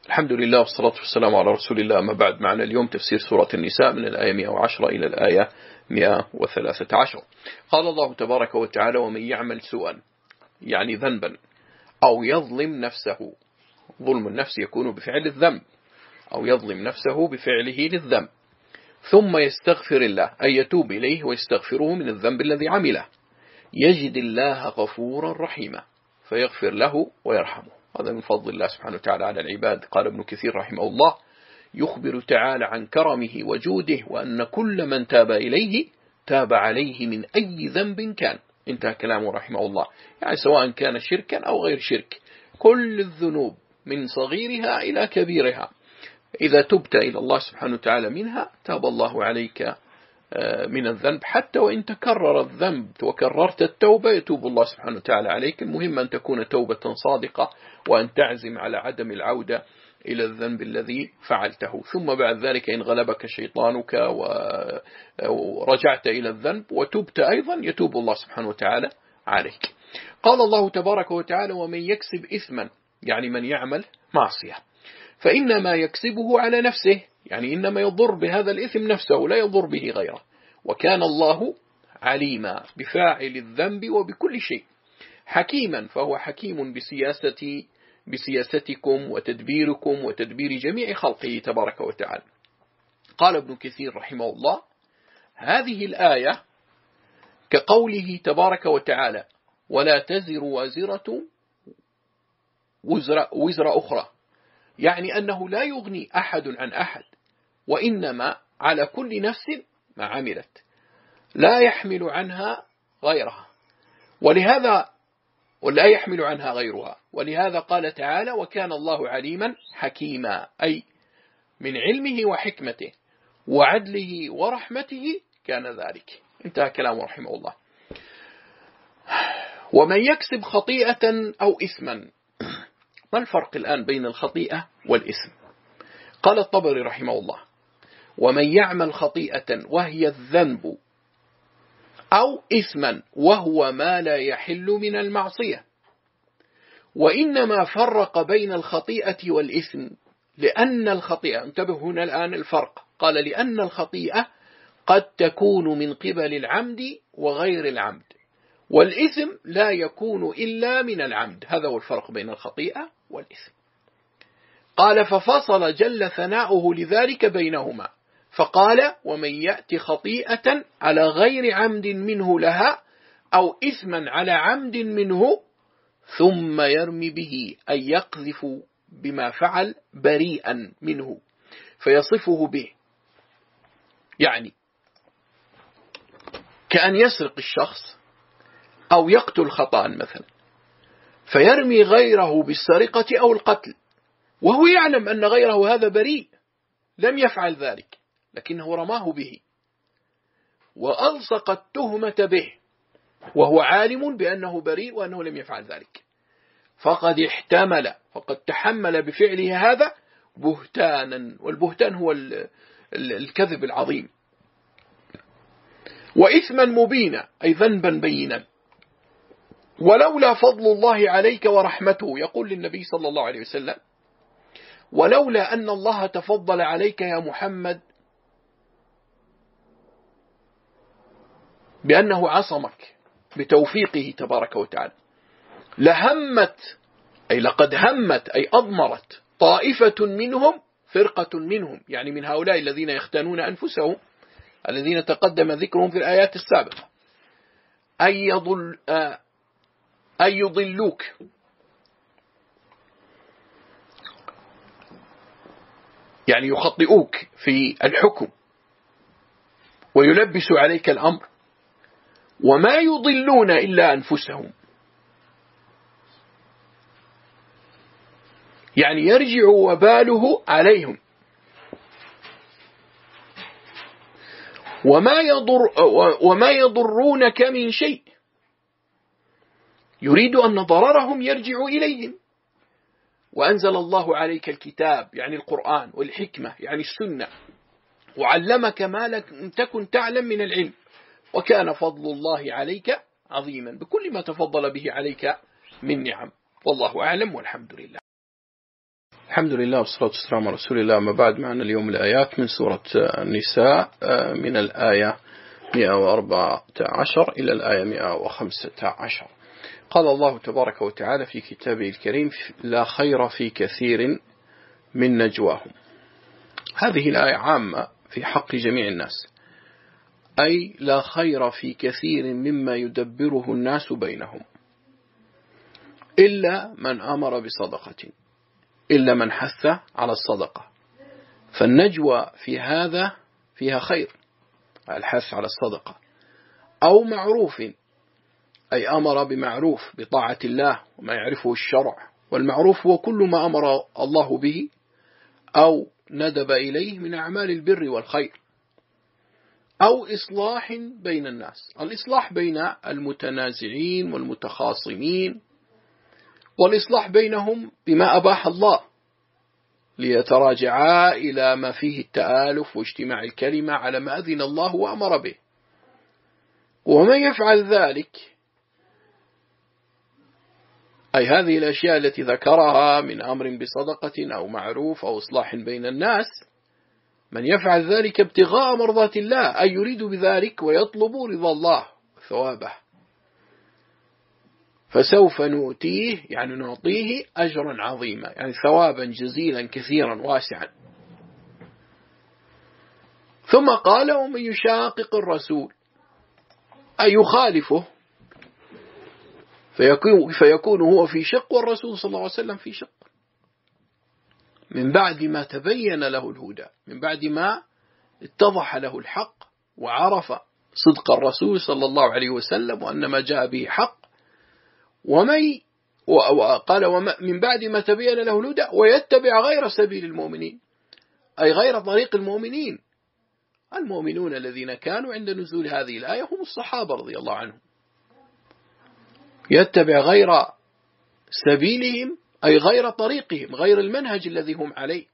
الحمد لله والصلاة والسلام على رسول الله. أما بعد، معنا اليوم تفسير سورة النساء من الآية 110 إلى الآية 113. قال الله تبارك وتعالى: ومن يعمل سوءا، يعني ذنبا، أو يظلم نفسه. ظلم النفس يكون بفعل الذنب، أو يظلم نفسه بفعله للذنب، ثم يستغفر الله، أي يتوب إليه ويستغفره من الذنب الذي عمله، يجد الله غفورا رحيما، فيغفر له ويرحمه. هذا من فضل الله سبحانه وتعالى على العباد. قال ابن كثير رحمه الله: يخبر تعالى عن كرمه وجوده، وأن كل من تاب إليه تاب عليه من أي ذنب كان. انتهى كلامه رحمه الله. يعني سواء كان شركا أو غير شرك، كل الذنوب من صغيرها إلى كبيرها، إذا تبت إلى الله سبحانه وتعالى منها تاب الله عليك من الذنب. حتى وإن تكرر الذنب وكررت التوبة يتوب الله سبحانه وتعالى عليك. المهم أن تكون توبة صادقة، وأن تعزم على عدم العودة إلى الذنب الذي فعلته. ثم بعد ذلك إن غلبك شيطانك ورجعت إلى الذنب وتبت أيضا يتوب الله سبحانه وتعالى عليك. قال الله تبارك وتعالى: ومن يكسب إثما، يعني من يعمل معصية، فإنما يكسبه على نفسه، يعني إنما يضر بهذا الإثم نفسه، لا يضر به غيره. وكان الله عليما بفاعل الذنب وبكل شيء، حكيما، فهو حكيم بسياستكم وتدبيركم وتدبير جميع خلقه تبارك وتعالى. قال ابن كثير رحمه الله: هذه الآية كقوله تبارك وتعالى: ولا تزر وازرة وزر أخرى، يعني أنه لا يغني أحد عن أحد، وإنما على كل نفس ما عملت، لا يحمل عنها غيرها، ولا يحمل عنها غيرها. ولهذا قال تعالى: وكان الله عليما حكيما، أي من علمه وحكمته وعدله ورحمته كان ذلك. انتهى كلامه رحمه الله. ومن يكسب خطيئة أو إثما، ما الفرق الآن بين الخطيئة والإثم؟ قال الطبري رحمه الله: ومن يعمل خطيئة وهي الذنب، أو إثما وهو ما لا يحل من المعصية. وإنما فرق بين الخطيئة والإثم لأن الخطيئة، انتبه هنا الآن الفرق، قال: لأن الخطيئة قد تكون من قبل العمد وغير العمد، والإثم لا يكون إلا من العمد. هذا هو الفرق بين الخطيئة والإثم. قال: ففصل جل ثناؤه لذلك بينهما، فقال: ومن يأتي خطيئة على غير عمد منه لها، أو إثما على عمد منه، ثم يرمي به، أي يقذف بما فعل بريئا منه فيصفه به. يعني كأن يسرق الشخص أو يقتل خطأ مثلا، فيرمي غيره بالسرقة أو القتل، وهو يعلم أن غيره هذا بريء لم يفعل ذلك، لكنه رماه به وألصق التهمة به، وهو عالم بأنه بريء وأنه لم يفعل ذلك، فقد تحمل بفعله هذا بهتانا، والبهتان هو الكذب العظيم، وإثما مبينا، أي ذنبا بينا. ولولا فضل الله عليك ورحمته، يقول للنبي صلى الله عليه وسلم: ولولا أن الله تفضل عليك يا محمد بأنه عصمك بتوفيقه تبارك وتعالى، لهمت، أي لقد همت، أي أضمرت طائفة منهم، فرقة منهم، يعني من هؤلاء الذين يختانون أنفسهم الذين تقدم ذكرهم في الآيات السابقة، أن يضلوك، يعني يخطئوك في الحكم ويلبس عليك الأمر، وما يضلون إلا أنفسهم، يعني يرجع وباله عليهم. وما يضرونك من شيء، يريد أن ضررهم يرجع إليهم. وأنزل الله عليك الكتاب، يعني القرآن، والحكمة، يعني السنة، وعلمك ما لم تكن تعلم من العلم، وكان فضل الله عليك عظيما، بكل ما تفضل به عليك من نعم. والله أعلم، والحمد لله. الحمد لله والصلاة والسلام على رسول الله. ما بعد، معنا اليوم الآيات من سورة النساء من الآية 114 إلى الآية 115. قال الله تبارك وتعالى في كتابه الكريم: لا خير في كثير من نجواهم. هذه الآية عامة في حق جميع الناس، أي لا خير في كثير مما يدبره الناس بينهم إلا من أمر بصدقة، إلا من حث على الصدقة. فالنجوى في هذا فيها خير، الحث على الصدقة، أو معروف، أي أمر بمعروف بطاعة الله وما يعرفه الشرع، والمعروف هو كل ما أمر الله به أو ندب إليه من أعمال البر والخير، أو إصلاح بين الناس، الإصلاح بين المتنازعين والمتخاصمين، والإصلاح بينهم بما أباح الله ليتراجعا إلى ما فيه التآلف واجتماع الكلمة على ما أذن الله وأمر به. ومن يفعل ذلك، أي هذه الأشياء التي ذكرها من أمر بصدقة أو معروف أو إصلاح بين الناس، من يفعل ذلك ابتغاء مرضات الله، أي يريد بذلك ويطلب رضا الله ثوابه، فسوف نؤتيه، يعني نعطيه أجرا عظيما، يعني ثوابا جزيلا كثيرا واسعا. ثم قال: ومن يشاقق الرسول، أي يخالفه، فيكون هو في شق والرسول صلى الله عليه وسلم في شق، من بعد ما تبين له الهدى، من بعد ما اتضح له الحق وعرف صدق الرسول صلى الله عليه وسلم وأن ما جاء به حق. وقال: من بعد ما تبين له الهدى ويتبع غير سبيل المؤمنين، أي غير طريق المؤمنين. المؤمنون الذين كانوا عند نزول هذه الآية هم الصحابة رضي الله عنهم. يتبع غير سبيلهم، أي غير طريقهم، غير المنهج الذي هم عليه.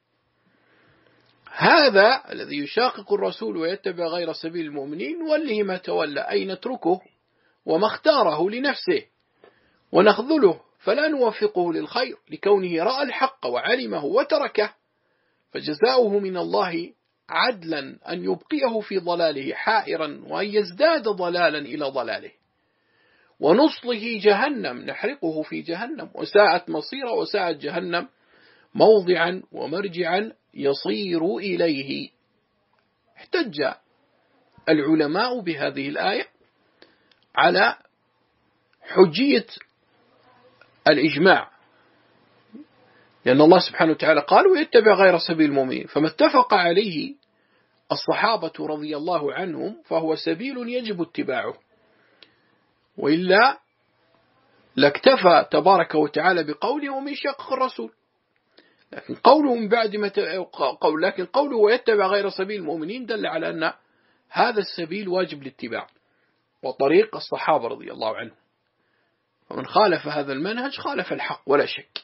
هذا الذي يشاقق الرسول ويتبع غير سبيل المؤمنين وله ما تولى، أي نتركه وما اختاره لنفسه ونخذله، فلا نوفقه للخير لكونه رأى الحق وعلمه وتركه، فجزاؤه من الله عدلا أن يبقيه في ضلاله حائرا وأن يزداد ضلالا إلى ضلاله، ونصله جهنم، نحرقه في جهنم، وساءت مصيرا، وساءت جهنم موضعا ومرجعا يصير إليه. احتج العلماء بهذه الآية على حجية الإجماع، لأن الله سبحانه وتعالى قال: ويتبع غير سبيل المؤمنين، فما اتفق عليه الصحابة رضي الله عنهم فهو سبيل يجب اتباعه، وإلا لاكتفى تبارك وتعالى بقوله: ومن شق الرسول. لكن قوله من بعد ما لكن قوله ويتبع غير سبيل المؤمنين دل على أن هذا السبيل واجب الاتباع وطريق الصحابة رضي الله عنهم، ومن خالف هذا المنهج خالف الحق ولا شك.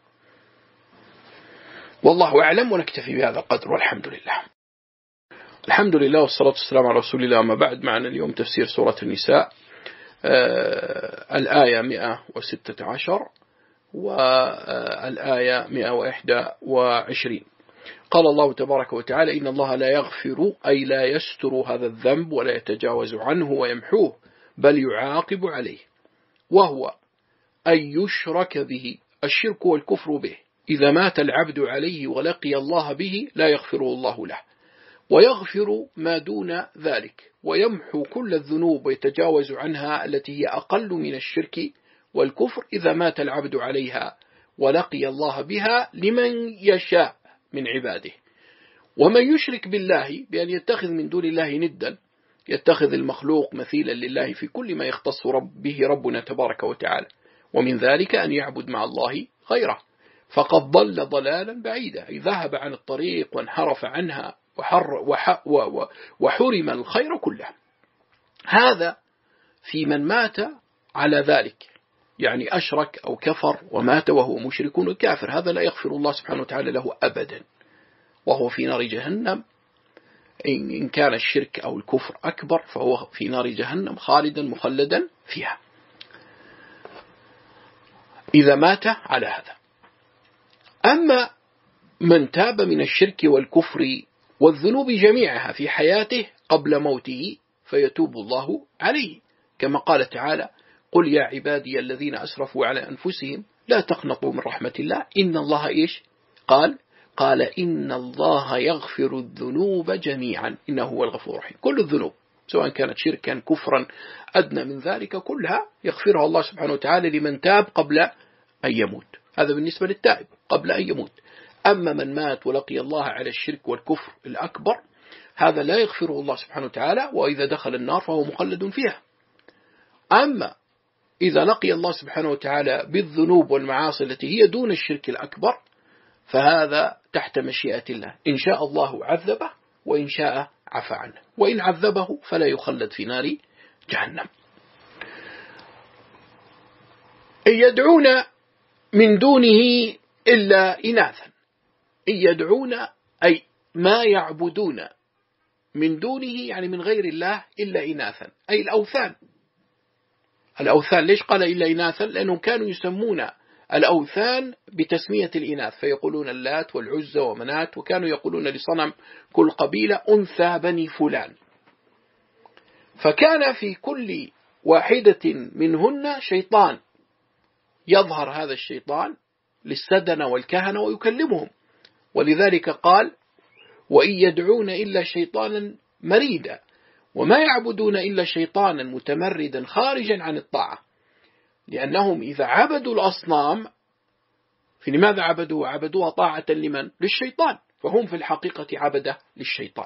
والله أعلم، ونكتفي بهذا القدر، والحمد لله. الحمد لله والصلاة والسلام على رسول الله. ما بعد، معنا اليوم تفسير سورة النساء، الآية 116 والآية 121. قال الله تبارك وتعالى: إن الله لا يغفر، أي لا يستر هذا الذنب ولا يتجاوز عنه ويمحوه، بل يعاقب عليه، وهو أن يشرك به، الشرك والكفر به، إذا مات العبد عليه ولقي الله به لا يغفره الله له، ويغفر ما دون ذلك، ويمحو كل الذنوب ويتجاوز عنها التي هي أقل من الشرك والكفر إذا مات العبد عليها ولقي الله بها لمن يشاء من عباده. ومن يشرك بالله بأن يتخذ من دون الله ندا، يتخذ المخلوق مثيلا لله في كل ما يختص به ربنا تبارك وتعالى، ومن ذلك أن يعبد مع الله غيره، فقد ضل ضلالا بعيدا، أي ذهب عن الطريق وانحرف عنها وحرم الخير كله. هذا في من مات على ذلك، يعني أشرك أو كفر ومات وهو مشرك وكافر، هذا لا يغفر الله سبحانه وتعالى له أبدا، وهو في نار جهنم. إن كان الشرك أو الكفر أكبر فهو في نار جهنم خالدا مخلدا فيها إذا مات على هذا. أما من تاب من الشرك والكفر والذنوب جميعها في حياته قبل موته فيتوب الله عليه، كما قال تعالى: قل يا عبادي الذين أسرفوا على أنفسهم لا تقنطوا من رحمة الله إن الله إيش قال إن الله يغفر الذنوب جميعا إنه هو الغفور الرحيم. كل الذنوب سواء كانت شركا كفرا أدنى من ذلك كلها يغفرها الله سبحانه وتعالى لمن تاب قبل أن يموت. هذا بالنسبة للتائب قبل أن يموت. أما من مات ولقي الله على الشرك والكفر الأكبر هذا لا يغفره الله سبحانه وتعالى، وإذا دخل النار فهو مخلد فيها. أما إذا لقي الله سبحانه وتعالى بالذنوب والمعاصي التي هي دون الشرك الأكبر فهذا تحت مشيئة الله، إن شاء الله عذبه وإن شاء عفى عنه، وإن عذبه فلا يخلد في نار جهنم. إن يدعون من دونه إلا إناثا، إن يدعون أي ما يعبدون من دونه يعني من غير الله إلا إناثا، أي الأوثان. الأوثان ليش قال إلا إناثا؟ لأنهم كانوا يسمون الأوثان بتسمية الإناث، فيقولون اللات والعزى ومنات، وكانوا يقولون لصنم كل قبيلة أنثى بني فلان. فكان في كل واحدة منهن شيطان، يظهر هذا الشيطان للسدنة والكهنة ويكلمهم، ولذلك قال: وإن يدعون إلا شيطانا مريدا وما يعبدون إلا شيطانا متمردا خارجا عن الطاعة. لأنهم إذا عبدوا الأصنام فلماذا عبدوها طاعة لمن؟ للشيطان، فهم في الحقيقة عبدة للشيطان.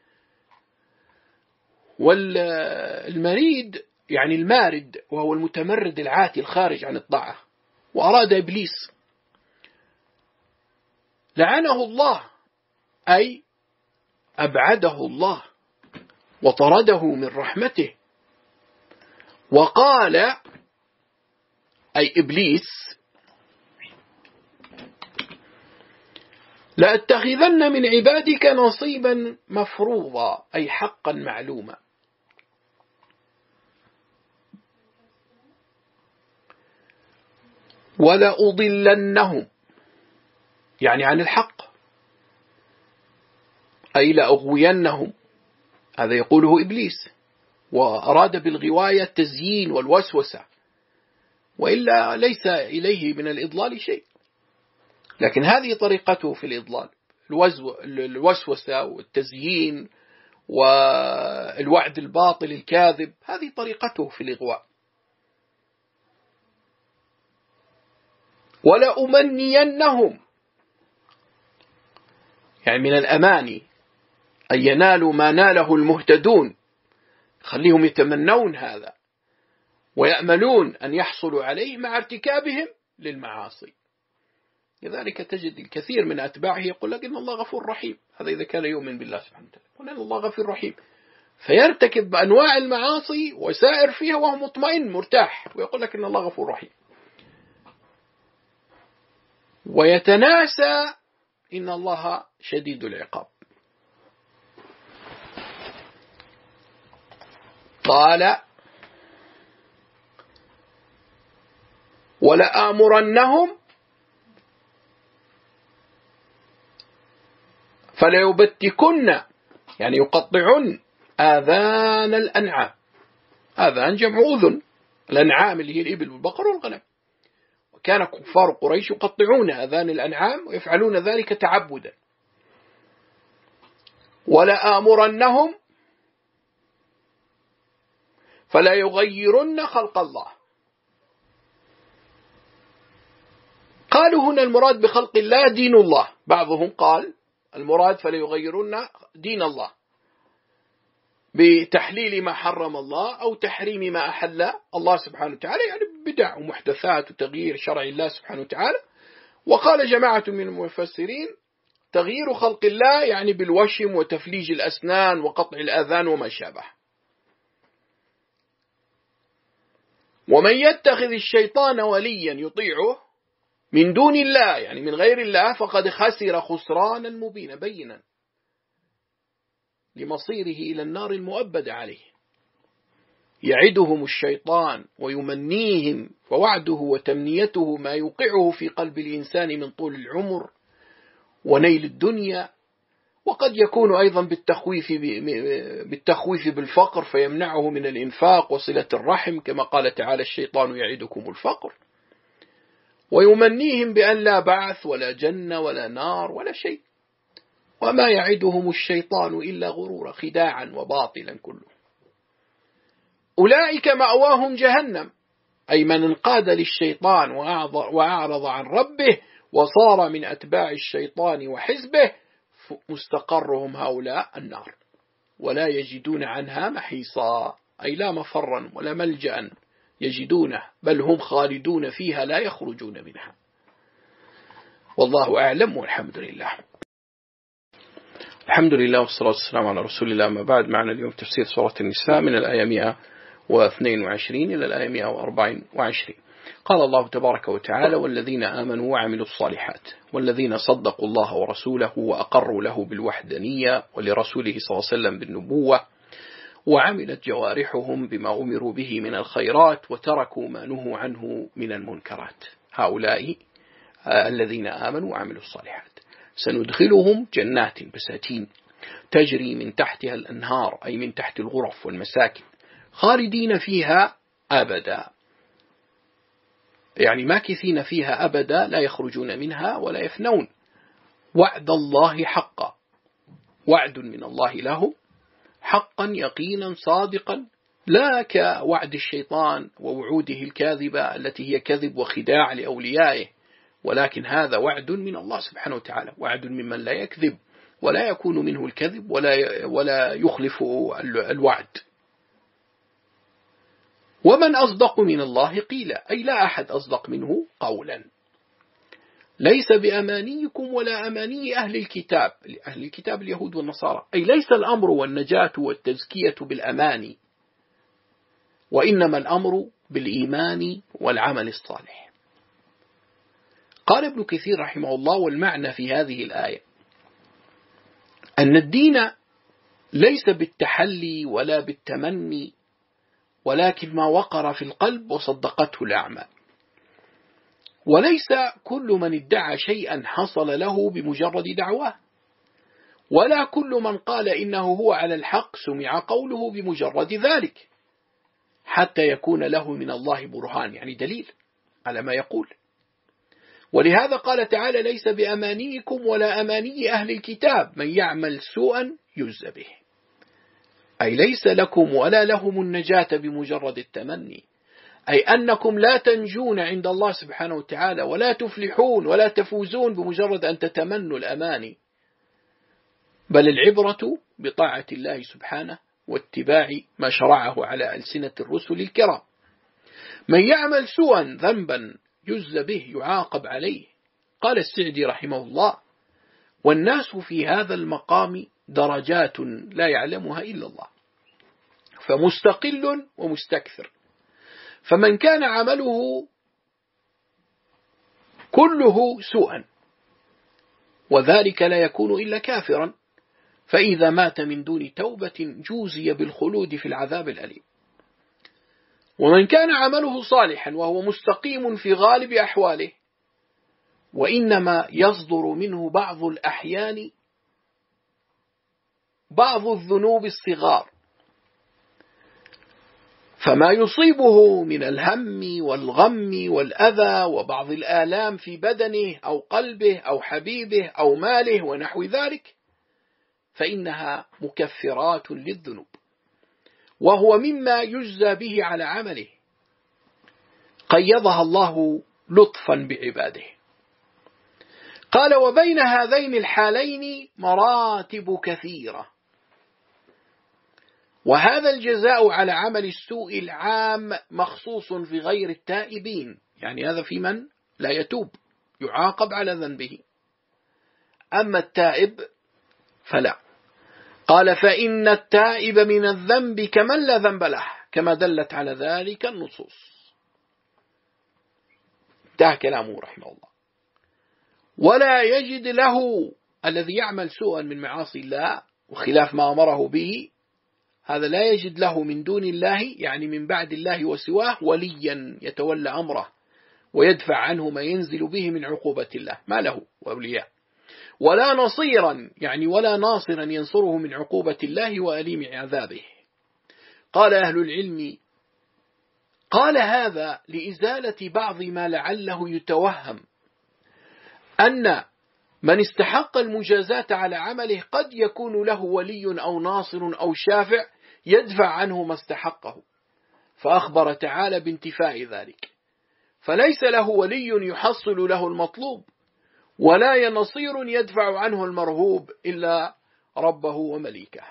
والمريد يعني المارد، وهو المتمرد العاتي الخارج عن الطاعة. وأراد إبليس لعنه الله، أي أبعده الله وطرده من رحمته، وقال أي إبليس: لأتخذن من عبادك نصيبا مفروضا، أي حقا معلوما. ولأضلنهم يعني عن الحق، أي لأغوينهم، هذا يقوله إبليس، وأراد بالغواية التزيين والوسوسة، وإلا ليس إليه من الإضلال شيء، لكن هذه طريقته في الإضلال، الوسوسة والتزيين والوعد الباطل الكاذب، هذه طريقته في الإغواء. ولأمنينهم يعني من الأماني أن ينالوا ما ناله المهتدون، خليهم يتمنون هذا ويأملون أن يحصلوا عليه مع ارتكابهم للمعاصي. لذلك تجد الكثير من أتباعه يقول لك إن الله غفور رحيم، هذا إذا كان يؤمن بالله سبحانه وتعالى، يقول إن الله غفور رحيم، فيرتكب بأنواع المعاصي وسائر فيها وهو مطمئن مرتاح، ويقول لك إن الله غفور رحيم، ويتناسى إن الله شديد العقاب. قال: ولآمرنهم فليبتكن يعني يقطعن آذان الأنعام. آذان جمع أذن، الأنعام اللي هي الإبل والبقر والغنم، وكان كفار قريش يقطعون آذان الأنعام ويفعلون ذلك تعبدا. ولآمرنهم فلا يغيرن خلق الله. قالوا هنا المراد بخلق الله دين الله، بعضهم قال المراد فلا يغيرن دين الله بتحليل ما حرم الله أو تحريم ما أحل الله سبحانه وتعالى، يعني بدع ومحدثات وتغيير شرع الله سبحانه وتعالى. وقال جماعة من المفسرين تغيير خلق الله يعني بالوشم وتفليج الأسنان وقطع الآذان وما شابه. ومن يتخذ الشيطان وليا يطيعه من دون الله يعني من غير الله فقد خسر خسرانا مبينا بينا لمصيره إلى النار المؤبدة عليه. يعدهم الشيطان ويمنيهم، فوعده وتمنيته ما يوقعه في قلب الإنسان من طول العمر ونيل الدنيا، وقد يكون أيضا بالتخويف بالفقر فيمنعه من الإنفاق وصلة الرحم، كما قال تعالى الشيطان يعدكم الفقر، ويمنيهم بأن لا بعث ولا جنة ولا نار ولا شيء، وما يعدهم الشيطان إلا غرورا، خداعا وباطلا كله. أولئك مأواهم جهنم، أي من انقاد للشيطان وأعرض عن ربه وصار من أتباع الشيطان وحزبه، مستقرهم هؤلاء النار، ولا يجدون عنها محيصا، أي لا مفرا ولا ملجأ يجدونه، بل هم خالدون فيها لا يخرجون منها. والله أعلم، والحمد لله. الحمد لله والصلاة والسلام على رسول الله. ما بعد، معنا اليوم تفسير سورة النساء من الآية 122 إلى الآية 124. قال الله تبارك وتعالى: والذين آمنوا وعملوا الصالحات والذين صدقوا الله ورسوله وأقروا له بالوحدانية ولرسوله صلى الله عليه وسلم بالنبوة، وعملت جوارحهم بما أمروا به من الخيرات وتركوا ما نهوا عنه من المنكرات، هؤلاء الذين آمنوا وعملوا الصالحات سندخلهم جنات بساتين تجري من تحتها الأنهار، أي من تحت الغرف والمساكن، خالدين فيها أبدا، يعني ماكثين فيها أبدا لا يخرجون منها ولا يفنون. وعد الله حقا، وعد من الله له حقا يقينا صادقا، لا كوعد الشيطان ووعوده الكاذبة التي هي كذب وخداع لأوليائه، ولكن هذا وعد من الله سبحانه وتعالى، وعد ممن لا يكذب ولا يكون منه الكذب ولا يخلف الوعد. ومن أصدق من الله قيلا، أي لا أحد أصدق منه قولا. ليس بأمانيكم ولا أماني أهل الكتاب، أهل الكتاب اليهود والنصارى، أي ليس الأمر والنجاة والتزكية بالأماني، وإنما الأمر بالإيمان والعمل الصالح. قال ابن كثير رحمه الله: والمعنى في هذه الآية أن الدين ليس بالتحلي ولا بالتمني، ولكن ما وقر في القلب وصدقته الأعمال. وليس كل من ادعى شيئا حصل له بمجرد دعواه، ولا كل من قال إنه هو على الحق سمع قوله بمجرد ذلك، حتى يكون له من الله برهان، يعني دليل على ما يقول. ولهذا قال تعالى: ليس بأمانيكم ولا أماني أهل الكتاب من يعمل سوءا يجز به، أي ليس لكم ولا لهم النجاة بمجرد التمني، أي أنكم لا تنجون عند الله سبحانه وتعالى ولا تفلحون ولا تفوزون بمجرد أن تتمنوا الأماني، بل العبرة بطاعة الله سبحانه واتباع ما شرعه على ألسنة الرسل الكرام. من يعمل سوءا ذنبا يجز به، يعاقب عليه. قال السعدي رحمه الله: والناس في هذا المقام درجات لا يعلمها إلا الله، فمستقل ومستكثر، فمن كان عمله كله سوءا وذلك لا يكون إلا كافرا، فإذا مات من دون توبة جوزي بالخلود في العذاب الأليم. ومن كان عمله صالحا وهو مستقيم في غالب أحواله، وإنما يصدر منه بعض الأحيان بعض الذنوب الصغار، فما يصيبه من الهم والغم والأذى وبعض الآلام في بدنه أو قلبه أو حبيبه أو ماله ونحو ذلك، فإنها مكفرات للذنوب، وهو مما يجزى به على عمله، قيضها الله لطفا بعباده. قال: وبين هذين الحالين مراتب كثيرة، وهذا الجزاء على عمل السوء العام مخصوص في غير التائبين، يعني هذا في من لا يتوب يعاقب على ذنبه، أما التائب فلا. قال: فإن التائب من الذنب كمن لا ذنب له، كما دلت على ذلك النصوص. انتهى كلامه رحمه الله. ولا يجد له الذي يعمل سوءا من معاصي الله وخلاف ما أمره به، هذا لا يجد له من دون الله، يعني من بعد الله وسواه، وليا يتولى أمره ويدفع عنه ما ينزل به من عقوبة الله، ما له أولياء. ولا نصيرا، يعني ولا ناصرا ينصره من عقوبة الله وأليم عذابه. قال أهل العلم: قال هذا لإزالة بعض ما لعله يتوهم أن من استحق المجازاة على عمله قد يكون له ولي أو ناصر أو شافع يدفع عنه ما استحقه، فأخبر تعالى بانتفاء ذلك، فليس له ولي يحصل له المطلوب، ولا نصير يدفع عنه المرهوب إلا ربه ومليكه.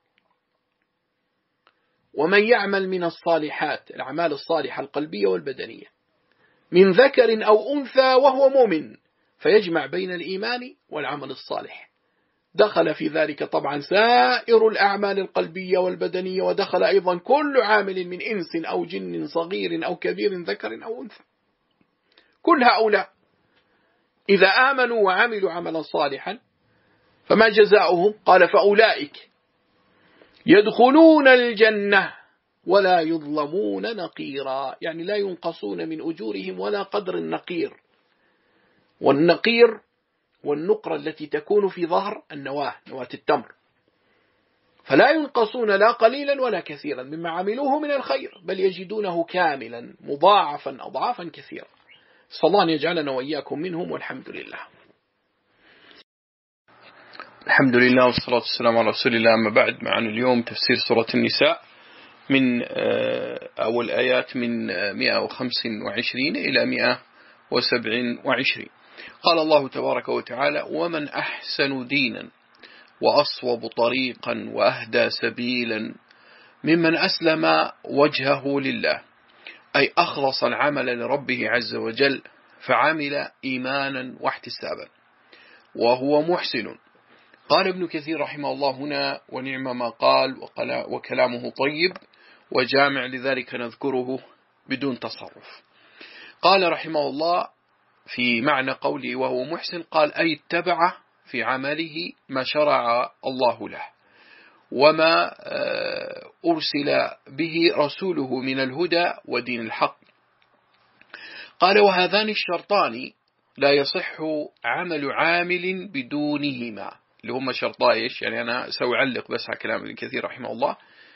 ومن يعمل من الصالحات، الأعمال الصالحة القلبية والبدنية، من ذكر أو أنثى وهو مؤمن، فيجمع بين الإيمان والعمل الصالح. دخل في ذلك طبعا سائر الأعمال القلبية والبدنية، ودخل أيضا كل عامل من إنس أو جن صغير أو كبير ذكر أو أنثى. كل هؤلاء إذا آمنوا وعملوا عملا صالحا فما جزاؤهم؟ قال: فأولئك يدخلون الجنة ولا يظلمون نقيرا، يعني لا ينقصون من أجورهم ولا قدر النقير. والنقير والنقرة التي تكون في ظهر النواة، نواة التمر، فلا ينقصون لا قليلا ولا كثيرا مما عملوه من الخير، بل يجدونه كاملا مضاعفا أضعافا كثيرا. صلى الله أن يجعلنا وإياكم منهم، والحمد لله. الحمد لله والصلاة والسلام على رسول الله. أما بعد، معنا اليوم تفسير سورة النساء من أول آيات من 125 إلى 127. قال الله تبارك وتعالى: ومن أحسن دينا وأصوب طريقا وأهدى سبيلا ممن أسلم وجهه لله، أي أخلص العمل لربه عز وجل، فعمل إيمانا واحتسابا وهو محسن. قال ابن كثير رحمه الله هنا: ونعم ما قال، وكلامه طيب وجامع، لذلك نذكره بدون تصرف. قال رحمه الله في معنى قوله وهو محسن، قال: أي اتبع في عمله ما شرع الله له وما أرسل به رسوله من الهدى ودين الحق. قال: وهذان الشرطان لا يصح عمل عامل بدونهما، اللي هم شرطا إيش؟ يعني أنا سأعلق بس على كلام ابن كثير رحمه الله.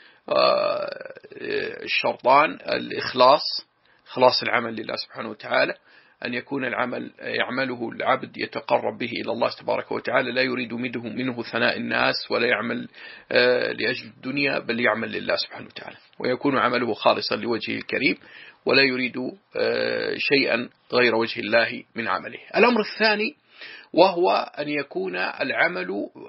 الشرطان: الإخلاص، إخلاص العمل لله سبحانه وتعالى، أن يكون العمل يعمله العبد يتقرب به إلى الله تبارك وتعالى، لا يريد منه ثناء الناس، ولا يعمل لأجل الدنيا، بل يعمل لله سبحانه وتعالى، ويكون عمله خالصا لوجهه الكريم، ولا يريد شيئا غير وجه الله من عمله. الأمر الثاني وهو أن يكون العمل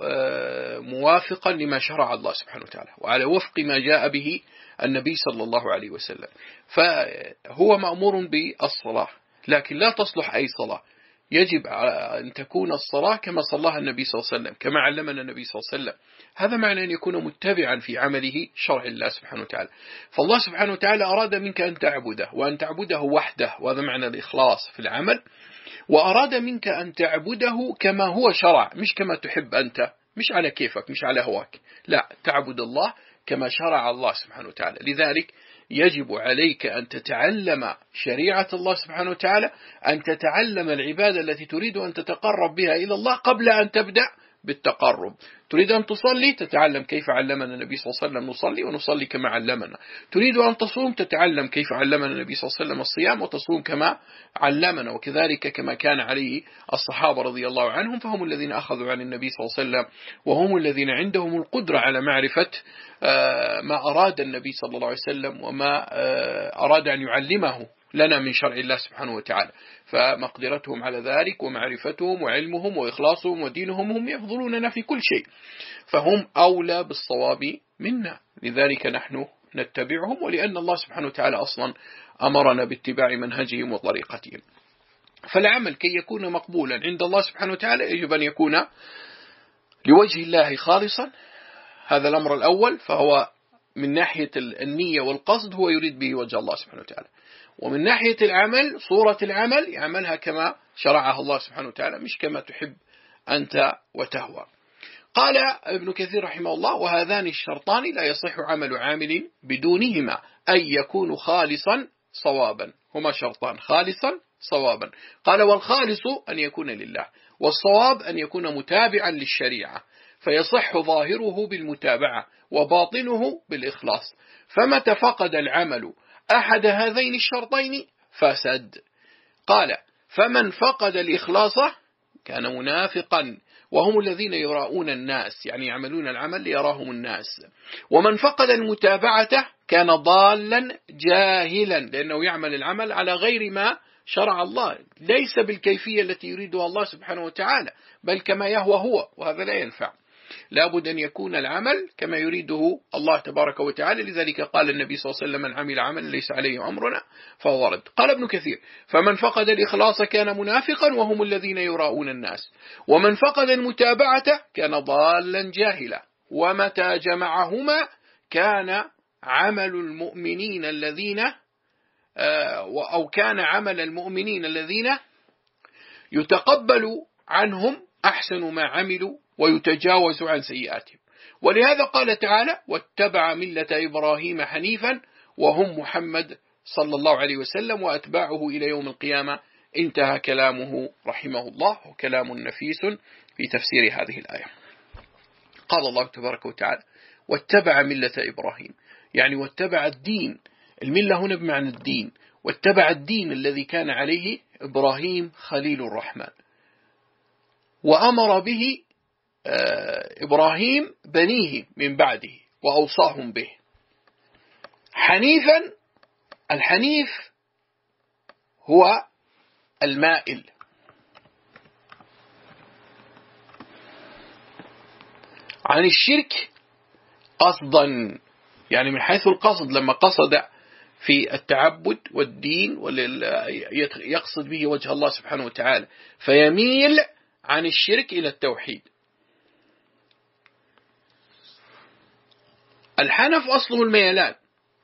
موافقا لما شرع الله سبحانه وتعالى، وعلى وفق ما جاء به النبي صلى الله عليه وسلم. فهو مأمور بالصلاة، لكن لا تصلح أي صلاة، يجب أن تكون الصلاة كما صلاها النبي صلى الله عليه وسلم، كما علمنا النبي صلى الله عليه وسلم. هذا معنى أن يكون متبعا في عمله شرع الله سبحانه وتعالى. فالله سبحانه وتعالى أراد منك أن تعبده، وأن تعبده وحده، وهذا معنى الإخلاص في العمل. وأراد منك أن تعبده كما هو شرع، مش كما تحب أنت، مش على كيفك، مش على هواك، لا، تعبد الله كما شرع الله سبحانه وتعالى. لذلك يجب عليك أن تتعلم شريعة الله سبحانه وتعالى، أن تتعلم العبادة التي تريد أن تتقرب بها إلى الله قبل أن تبدأ بالتقرب. تريد أن تصلي، تتعلم كيف علمنا النبي صلى الله عليه وسلم نصلي، ونصلي كما علمنا. تريد أن تصوم، تتعلم كيف علمنا النبي صلى الله عليه وسلم الصيام، وتصوم كما علمنا. وكذلك كما كان عليه الصحابة رضي الله عنهم، فهم الذين أخذوا عن النبي صلى الله عليه وسلم، وهم الذين عندهم القدرة على معرفة ما أراد النبي صلى الله عليه وسلم، وما أراد أن يعلمه لنا من شرع الله سبحانه وتعالى. فمقدرتهم على ذلك ومعرفتهم وعلمهم وإخلاصهم ودينهم هم يفضلوننا في كل شيء، فهم أولى بالصواب منا. لذلك نحن نتبعهم، ولأن الله سبحانه وتعالى أصلا أمرنا باتباع منهجهم وطريقتهم. فالعمل كي يكون مقبولا عند الله سبحانه وتعالى يجب أن يكون لوجه الله خالصا، هذا الأمر الأول. فهو من ناحية النية والقصد هو يريد به وجه الله سبحانه وتعالى، ومن ناحية العمل صورة العمل يعملها كما شرعها الله سبحانه وتعالى، مش كما تحب أنت وتهوى. قال ابن كثير رحمه الله: وهذان الشرطان لا يصح عمل عامل بدونهما، أي يكون خالصا صوابا. هما شرطان: خالصا صوابا. قال: والخالص أن يكون لله، والصواب أن يكون متابعا للشريعة، فيصح ظاهره بالمتابعة وباطنه بالإخلاص. فمتى فقد العمل أحد هذين الشرطين فسد. قال: فمن فقد الإخلاص كان منافقا، وهم الذين يراؤون الناس، يعني يعملون العمل ليراهم الناس. ومن فقد المتابعة كان ضالا جاهلا، لأنه يعمل العمل على غير ما شرع الله، ليس بالكيفية التي يريدها الله سبحانه وتعالى، بل كما يهوى هو، وهذا لا ينفع. لابد أن يكون العمل كما يريده الله تبارك وتعالى. لذلك قال النبي صلى الله عليه وسلم: من عمل عملا ليس عليه أمرنا فهو رد. قال ابن كثير: فمن فقد الإخلاص كان منافقا، وهم الذين يراؤون الناس. ومن فقد المتابعة كان ضالا جاهلا. ومتى جمعهما كان عمل المؤمنين الذين كان عمل المؤمنين الذين يتقبل عنهم أحسن ما عملوا ويتجاوز عن سيئاتهم. ولهذا قال تعالى: واتبع ملة إبراهيم حنيفا وهم محمد صلى الله عليه وسلم وأتباعه إلى يوم القيامة. انتهى كلامه رحمه الله، وكلام نفيس في تفسير هذه الآية. قال الله تبارك وتعالى: واتبع ملة إبراهيم، يعني واتبع الدين. الملة هنا بمعنى الدين، واتبع الدين الذي كان عليه إبراهيم خليل الرحمن، وأمر به إبراهيم بنيه من بعده وأوصاهم به. حنيفا، الحنيف هو المائل، عن الشرك قصدا، يعني من حيث القصد، لما قصد في التعبد والدين يقصد به وجه الله سبحانه وتعالى، فيميل عن الشرك إلى التوحيد. الحنف أصله الميلان،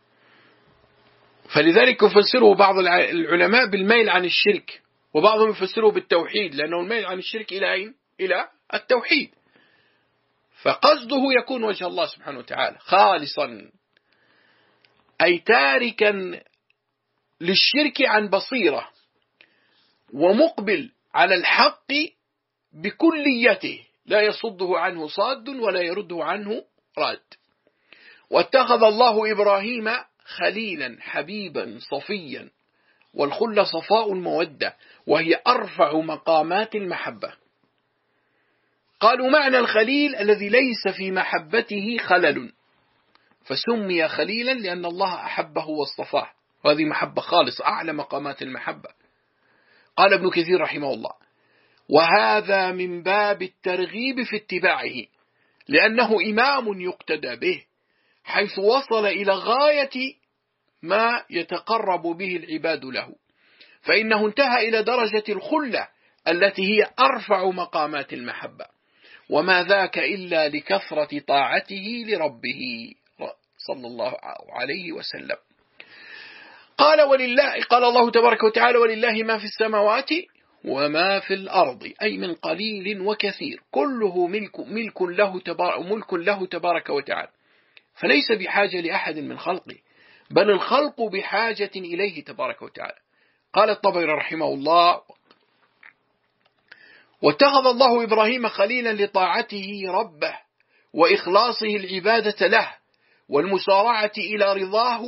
فلذلك يفسره بعض العلماء بالميل عن الشرك، وبعضهم يفسره بالتوحيد، لأنه الميل عن الشرك إلى أين؟ إلى التوحيد. فقصده يكون وجه الله سبحانه وتعالى خالصا، أي تاركا للشرك عن بصيرة، ومقبل على الحق بكليته، لا يصده عنه صاد ولا يرده عنه راد. واتخذ الله إبراهيم خليلا حبيبا صفيا، والخل صفاء المودة، وهي أرفع مقامات المحبة. قالوا معنى الخليل الذي ليس في محبته خلل، فسمي خليلا لأن الله أحبه واصطفاه، وهذه محبة خالصة أعلى مقامات المحبة. قال ابن كثير رحمه الله: وهذا من باب الترغيب في اتباعه، لأنه إمام يقتدى به، حيث وصل إلى غاية ما يتقرب به العباد له، فإنه انتهى إلى درجة الخلة التي هي أرفع مقامات المحبة، وما ذاك إلا لكثرة طاعته لربه صلى الله عليه وسلم. قال الله تبارك وتعالى: ولله ما في السماوات وما في الأرض، أي من قليل وكثير، كله ملك له تبارك وتعالى، فليس بحاجة لأحد من خلقه، بل الخلق بحاجة إليه تبارك وتعالى. قال الطبري رحمه الله: واتخذ الله إبراهيم خليلا لطاعته ربه وإخلاصه العبادة له والمسارعة إلى رضاه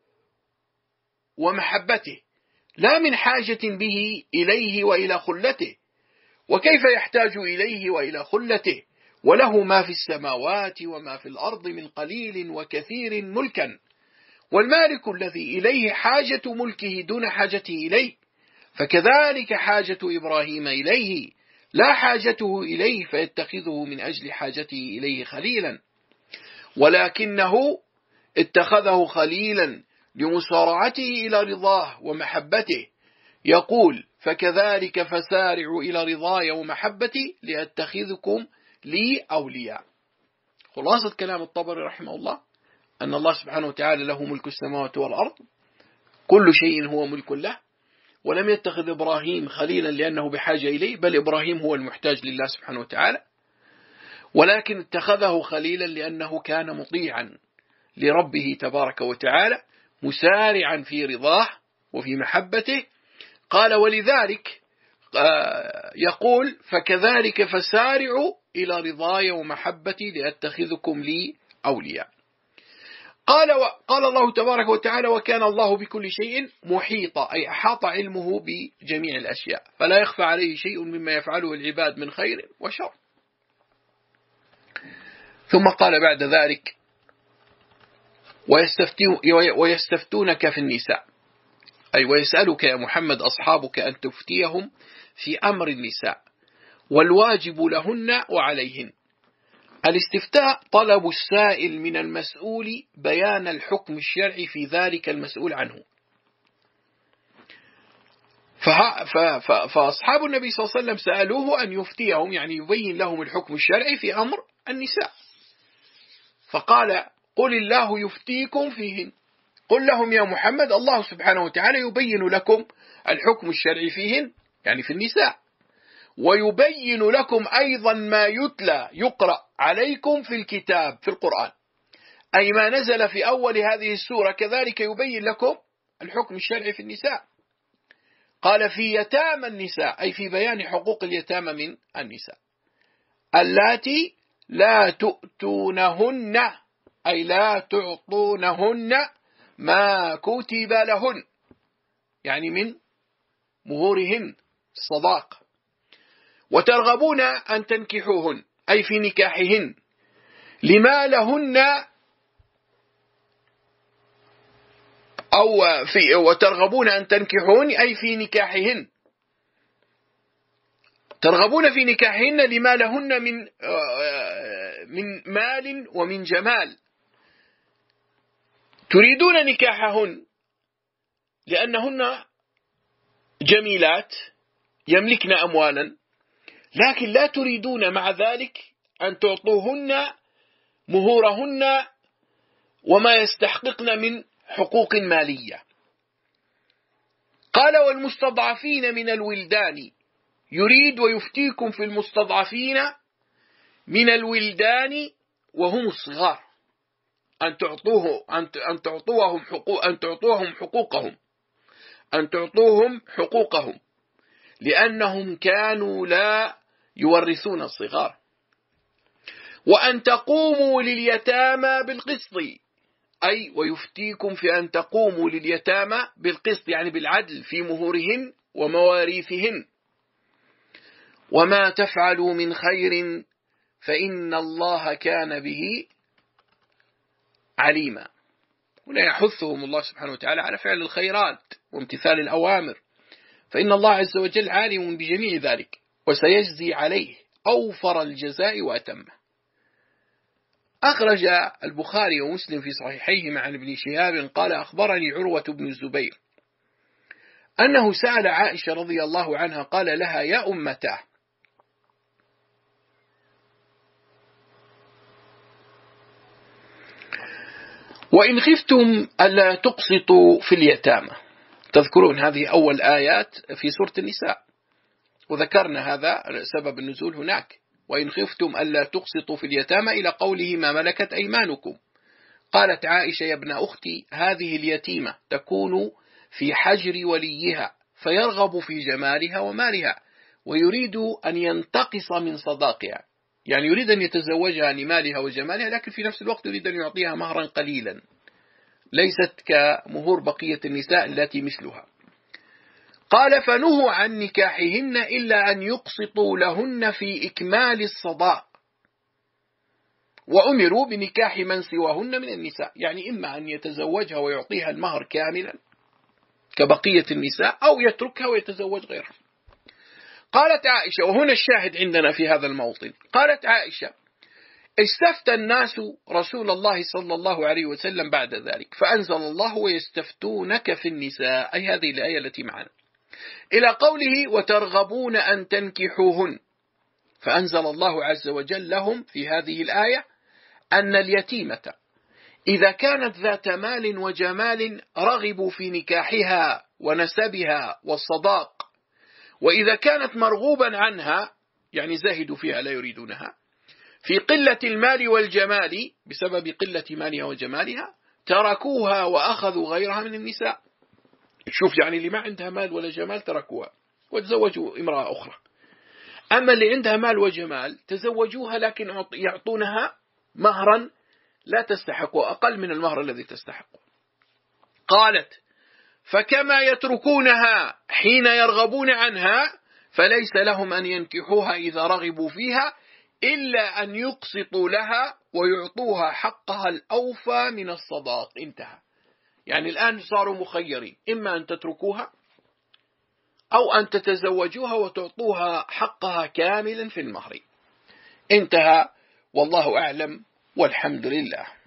ومحبته، لا من حاجة به إليه وإلى خلته، وكيف يحتاج إليه وإلى خلته، وله ما في السماوات وما في الأرض من قليل وكثير ملكا، والمالك الذي إليه حاجة ملكه دون حاجته إليه، فكذلك حاجة إبراهيم إليه لا حاجته إليه فيتخذه من أجل حاجته إليه خليلا، ولكنه اتخذه خليلا لمسارعته إلى رضاه ومحبته. يقول: فكذلك فسارعوا إلى رضاي ومحبتي لأتخذكم لي أولياء. خلاصة كلام الطبري رحمه الله أن الله سبحانه وتعالى له ملك السماوات والأرض، كل شيء هو ملك له، ولم يتخذ إبراهيم خليلا لأنه بحاجة إليه، بل إبراهيم هو المحتاج لله سبحانه وتعالى، ولكن اتخذه خليلا لأنه كان مطيعا لربه تبارك وتعالى، مسارعا في رضاه وفي محبته. قال: ولذلك يقول فكذلك فسارعوا إلى رضاي ومحبتي لأتخذكم لي أولياء. قال الله تبارك وتعالى وكان الله بكل شيء محيطا، أي أحاط علمه بجميع الأشياء، فلا يخفى عليه شيء مما يفعله العباد من خير وشر. ثم قال بعد ذلك ويستفتونك في النساء، أي ويسألك يا محمد أصحابك أن تفتيهم في أمر النساء والواجب لهن وعليهن. الاستفتاء طلب السائل من المسؤول بيان الحكم الشرعي في ذلك المسؤول عنه. فأصحاب النبي صلى الله عليه وسلم سألوه أن يفتيهم، يعني يبين لهم الحكم الشرعي في أمر النساء، فقال قل الله يفتيكم فيهن. قل لهم يا محمد الله سبحانه وتعالى يبين لكم الحكم الشرعي فيهن، يعني في النساء، ويبين لكم أيضا ما يقرأ عليكم في الكتاب في القرآن، أي ما نزل في أول هذه السورة كذلك يبين لكم الحكم الشرعي في النساء. قال في يتامى النساء، أي في بيان حقوق اليتامى من النساء، اللاتي لا تؤتونهن، أي لا تعطونهن ما كتب لهن، يعني من مهورهن الصداق، وترغبون أن تنكحوهن، أي في نكاحهن، لما لهن وترغبون أن تنكحوهن أي في نكاحهن، ترغبون في نكاحهن لما لهن من مال ومن جمال. تريدون نكاحهن لأنهن جميلات يملكن أموالا، لكن لا تريدون مع ذلك أن تعطوهن مهورهن وما يستحققن من حقوق مالية. قال والمستضعفين من الولدان، يريد ويفتيكم في المستضعفين من الولدان وهم الصغار، أن تعطوهم حقوقهم لأنهم كانوا لا يورثون الصغار. وأن تقوموا لليتامى بالقسط، أي ويفتيكم في أن تقوموا لليتامى بالقسط، يعني بالعدل في مهورهن ومواريثهن. وما تفعلوا من خير فإن الله كان به عليما. هنا يحثهم الله سبحانه وتعالى على فعل الخيرات وامتثال الأوامر، فإن الله عز وجل عالم بجميع ذلك وسيجزي عليه أوفر الجزاء وأتمه. أخرج البخاري ومسلم في صحيحيهما عن ابن شهاب قال أخبرني عروة بن الزبير أنه سأل عائشة رضي الله عنها قال لها يا أمتاه، وإن خفتم ألا تقسطوا في اليتامى. تذكرون هذه أول آيات في سورة النساء، وذكرنا هذا سبب النزول هناك، وإن خفتم ألا تقسطوا في اليتامى إلى قوله ما ملكت أيمانكم. قالت عائشة يا ابن أختي هذه اليتيمة تكون في حجر وليها فيرغب في جمالها ومالها ويريد أن ينتقص من صداقها، يعني يريد أن يتزوجها لمالها وجمالها، لكن في نفس الوقت يريد أن يعطيها مهرا قليلا، ليست كمهور بقية النساء التي مثلها. قال فنهوا عن نكاحهن إلا أن يقسطوا لهن في إكمال الصداق، وأمروا بنكاح من سواهن من النساء، يعني إما أن يتزوجها ويعطيها المهر كاملا كبقية النساء أو يتركها ويتزوج غيرها. قالت عائشة، وهنا الشاهد عندنا في هذا الموطن، قالت عائشة استفتى الناس رسول الله صلى الله عليه وسلم بعد ذلك فأنزل الله ويستفتونك في النساء، أي هذه الآية التي معنا، إلى قوله وترغبون أن تنكحوهن، فأنزل الله عز وجل لهم في هذه الآية أن اليتيمة إذا كانت ذات مال وجمال رغبوا في نكاحها ونسبها والصداق، وإذا كانت مرغوبا عنها يعني زاهدوا فيها لا يريدونها في قلة المال والجمال بسبب قلة مالها وجمالها تركوها وأخذوا غيرها من النساء. شوف يعني اللي ما عندها مال ولا جمال تركوها. وتزوجوا امرأة أخرى. أما اللي عندها مال وجمال تزوجوها لكن يعطونها مهرا لا تستحق، أقل من المهر الذي تستحق. قالت فكما يتركونها حين يرغبون عنها فليس لهم أن ينكحوها إذا رغبوا فيها إلا أن يقسطوا لها ويعطوها حقها الأوفى من الصداق. انتهى. يعني الآن صاروا مخيرين، إما أن تتركوها أو أن تتزوجوها وتعطوها حقها كاملا في المهر. انتهى، والله أعلم والحمد لله.